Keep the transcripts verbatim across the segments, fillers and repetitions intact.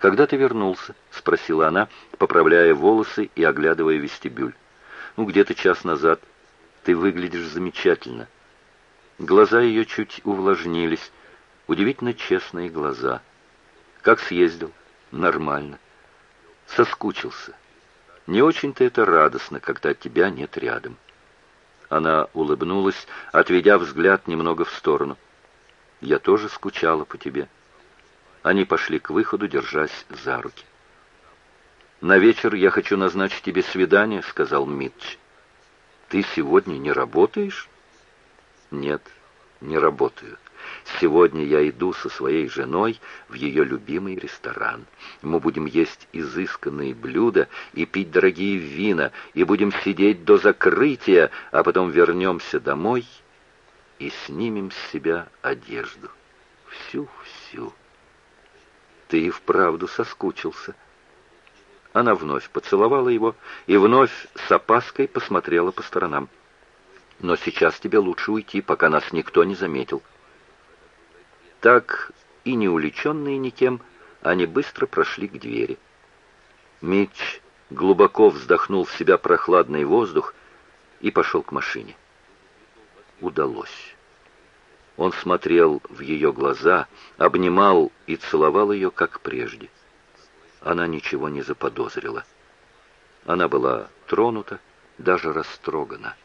«Когда ты вернулся?» — спросила она, поправляя волосы и оглядывая вестибюль. «Ну, где-то час назад. Ты выглядишь замечательно». Глаза ее чуть увлажнились. Удивительно честные глаза. «Как съездил?» «Нормально». «Соскучился. Не очень-то это радостно, когда тебя нет рядом». Она улыбнулась, отведя взгляд немного в сторону. «Я тоже скучала по тебе». Они пошли к выходу, держась за руки. «На вечер я хочу назначить тебе свидание», — сказал Митч. «Ты сегодня не работаешь?» «Нет, не работаю. Сегодня я иду со своей женой в ее любимый ресторан. Мы будем есть изысканные блюда и пить дорогие вина, и будем сидеть до закрытия, а потом вернемся домой и снимем с себя одежду. Всю-всю. Ты и вправду соскучился». Она вновь поцеловала его и вновь с опаской посмотрела по сторонам. «Но сейчас тебе лучше уйти, пока нас никто не заметил». Так и не увлеченные никем, они быстро прошли к двери. Митч глубоко вздохнул в себя прохладный воздух и пошел к машине. Удалось. Он смотрел в ее глаза, обнимал и целовал ее, как прежде. Она ничего не заподозрила. Она была тронута, даже растрогана.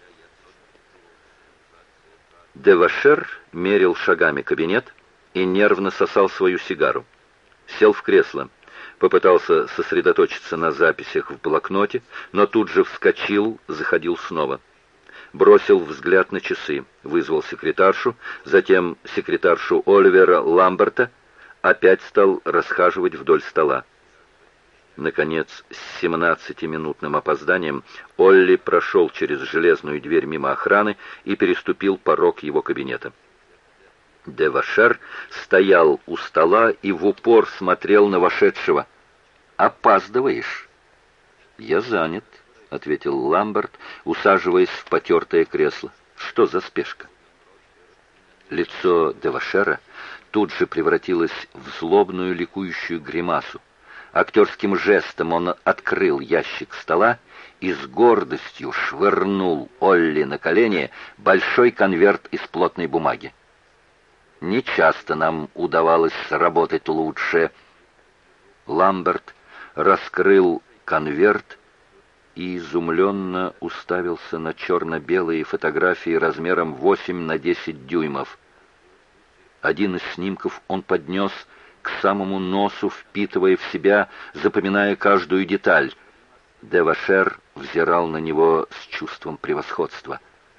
Девашер мерил шагами кабинет и нервно сосал свою сигару. Сел в кресло, попытался сосредоточиться на записях в блокноте, но тут же вскочил, заходил снова. Бросил взгляд на часы, вызвал секретаршу, затем секретаршу Оливера Ламберта, опять стал расхаживать вдоль стола. Наконец, с семнадцатиминутным опозданием Олли прошел через железную дверь мимо охраны и переступил порог его кабинета. Девашер стоял у стола и в упор смотрел на вошедшего. «Опаздываешь?» «Я занят», — ответил Ламберт, усаживаясь в потертое кресло. «Что за спешка?» Лицо Девашера тут же превратилось в злобную ликующую гримасу. Актерским жестом он открыл ящик стола и с гордостью швырнул Олли на колени большой конверт из плотной бумаги. «Не часто нам удавалось сработать лучше». Ламберт раскрыл конверт и изумленно уставился на черно-белые фотографии размером восемь на десять дюймов. Один из снимков он поднес к самому носу, впитывая в себя, запоминая каждую деталь. Девашер взирал на него с чувством превосходства.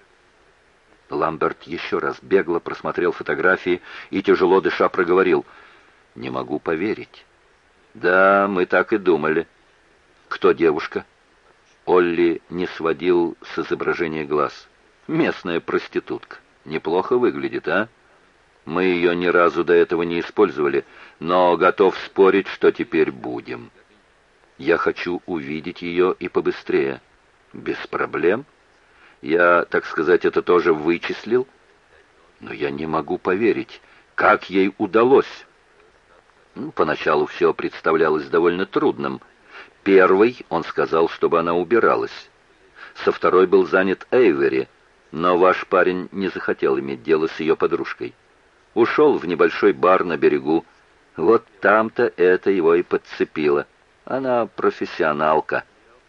Ламберт еще раз бегло просмотрел фотографии и, тяжело дыша, проговорил: «Не могу поверить». «Да, мы так и думали». «Кто девушка?» Олли не сводил с изображения глаз. «Местная проститутка. Неплохо выглядит, а? Мы ее ни разу до этого не использовали, но готов спорить, что теперь будем. Я хочу увидеть ее и побыстрее». «Без проблем. Я, так сказать, это тоже вычислил. Но я не могу поверить, как ей удалось». Ну, поначалу все представлялось довольно трудным. Первый он сказал, чтобы она убиралась. Со второй был занят Эйвери, но ваш парень не захотел иметь дело с ее подружкой. Ушел в небольшой бар на берегу. Вот там-то это его и подцепило. Она профессионалка.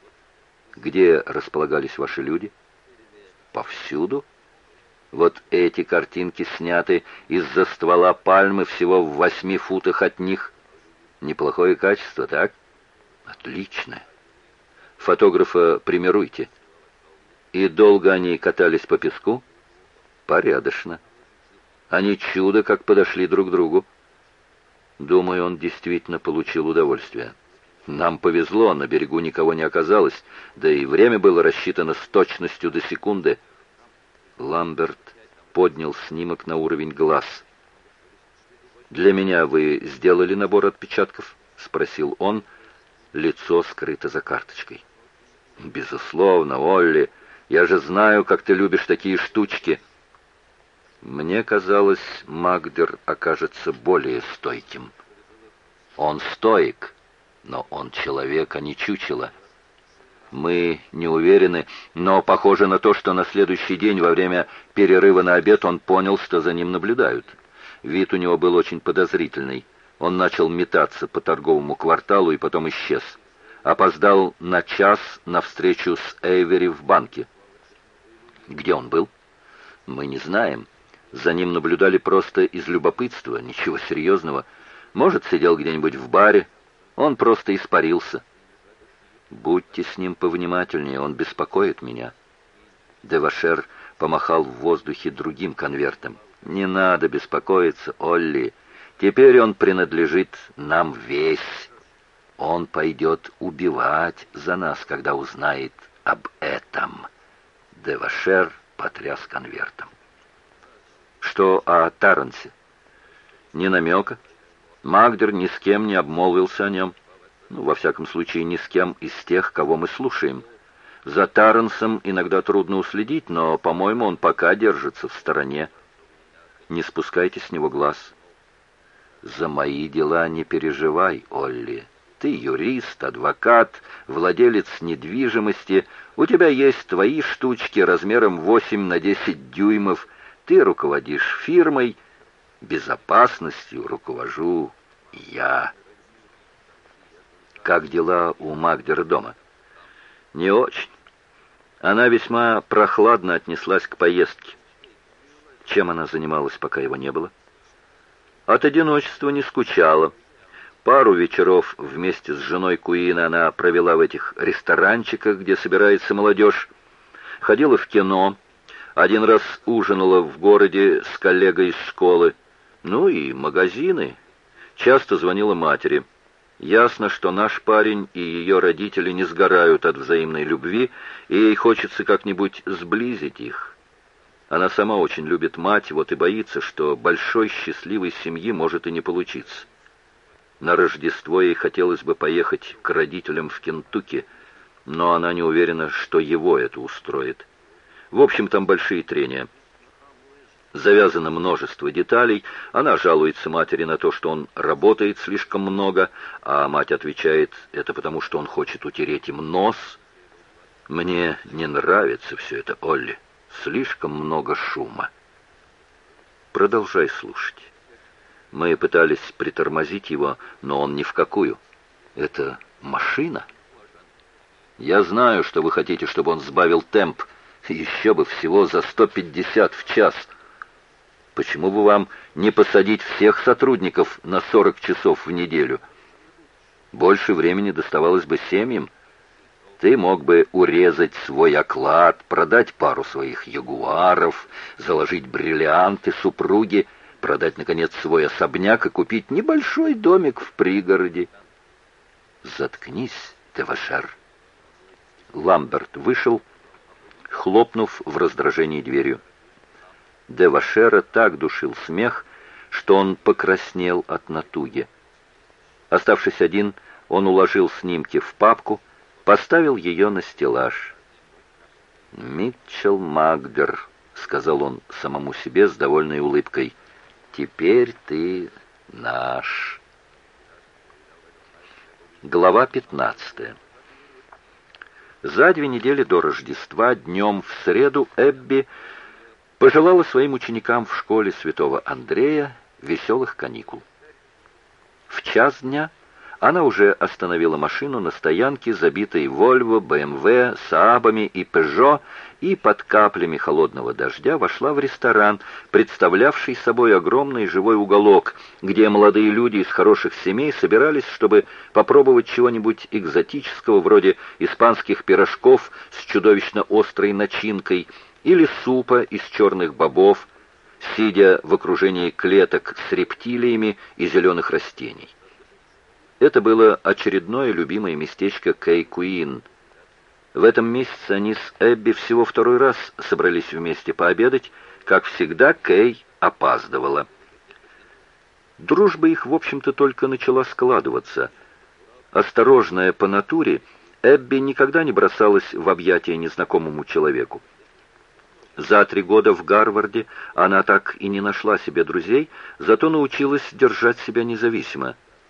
Где располагались ваши люди? Повсюду. Вот эти картинки сняты из-за ствола пальмы всего в восьми футах от них. Неплохое качество, так? Отлично. Фотографа примируйте. И долго они катались по песку? Порядочно. Они чудо как подошли друг к другу. Думаю, он действительно получил удовольствие. Нам повезло, на берегу никого не оказалось, да и время было рассчитано с точностью до секунды. Ламберт поднял снимок на уровень глаз. «Для меня вы сделали набор отпечатков?» — спросил он. Лицо скрыто за карточкой. «Безусловно, Олли. Я же знаю, как ты любишь такие штучки». Мне казалось, Магдер окажется более стойким. Он стоик. Но он человек, а не чучело. Мы не уверены, но похоже на то, что на следующий день во время перерыва на обед он понял, что за ним наблюдают. Вид у него был очень подозрительный. Он начал метаться по торговому кварталу и потом исчез. Опоздал на час на встречу с Эйвери в банке. Где он был? Мы не знаем. За ним наблюдали просто из любопытства, ничего серьезного. Может, сидел где-нибудь в баре. Он просто испарился. Будьте с ним повнимательнее, он беспокоит меня. Девашер помахал в воздухе другим конвертом. Не надо беспокоиться, Олли. Теперь он принадлежит нам весь. Он пойдет убивать за нас, когда узнает об этом. Девашер потряс конвертом. Что о Тарренсе? Ни намека. Магдер ни с кем не обмолвился о нем. Ну, во всяком случае, ни с кем из тех, кого мы слушаем. За Тарренсом иногда трудно уследить, но, по-моему, он пока держится в стороне. Не спускайте с него глаз. За мои дела не переживай, Олли. Ты юрист, адвокат, владелец недвижимости. У тебя есть твои штучки размером восемь на десять дюймов. Ты руководишь фирмой. Безопасностью руковожу я. Как дела у Магдера дома? Не очень. Она весьма прохладно отнеслась к поездке. Чем она занималась, пока его не было? От одиночества не скучала. Пару вечеров вместе с женой Куина она провела в этих ресторанчиках, где собирается молодежь. Ходила в кино. Один раз ужинала в городе с коллегой из школы. Ну и магазины. Часто звонила матери. Ясно, что наш парень и ее родители не сгорают от взаимной любви, и ей хочется как-нибудь сблизить их. Она сама очень любит мать, вот и боится, что большой счастливой семьи может и не получиться. На Рождество ей хотелось бы поехать к родителям в Кентукки, но она не уверена, что его это устроит. В общем, там большие трения. Завязано множество деталей. Она жалуется матери на то, что он работает слишком много, а мать отвечает, это потому, что он хочет утереть им нос. Мне не нравится все это, Олли. Слишком много шума. Продолжай слушать. Мы пытались притормозить его, но он ни в какую. Это машина? Я знаю, что вы хотите, чтобы он сбавил темп. Еще бы всего за сто пятьдесят в час. Почему бы вам не посадить всех сотрудников на сорок часов в неделю? Больше времени доставалось бы семьям. Ты мог бы урезать свой оклад, продать пару своих ягуаров, заложить бриллианты супруге, продать, наконец, свой особняк и купить небольшой домик в пригороде. Заткнись, Девашер. Ламберт вышел, хлопнув в раздражении дверью. Девашера так душил смех, что он покраснел от натуги. Оставшись один, он уложил снимки в папку, поставил ее на стеллаж. «Митчелл Магдер», — сказал он самому себе с довольной улыбкой, — «теперь ты наш». Глава пятнадцатая. За две недели до Рождества, днем в среду, Эбби пожелала своим ученикам в школе святого Андрея веселых каникул. В час дня она уже остановила машину на стоянке, забитой Вольво, бэ эм вэ, Саабами и Пежо, и под каплями холодного дождя вошла в ресторан, представлявший собой огромный живой уголок, где молодые люди из хороших семей собирались, чтобы попробовать чего-нибудь экзотического, вроде испанских пирожков с чудовищно острой начинкой или супа из черных бобов, сидя в окружении клеток с рептилиями и зеленых растений. Это было очередное любимое местечко Кэй Куин. В этом месяце они с Эбби всего второй раз собрались вместе пообедать. Как всегда, Кэй опаздывала. Дружба их, в общем-то, только начала складываться. Осторожная по натуре, Эбби никогда не бросалась в объятия незнакомому человеку. За три года в Гарварде она так и не нашла себе друзей, зато научилась держать себя независимо.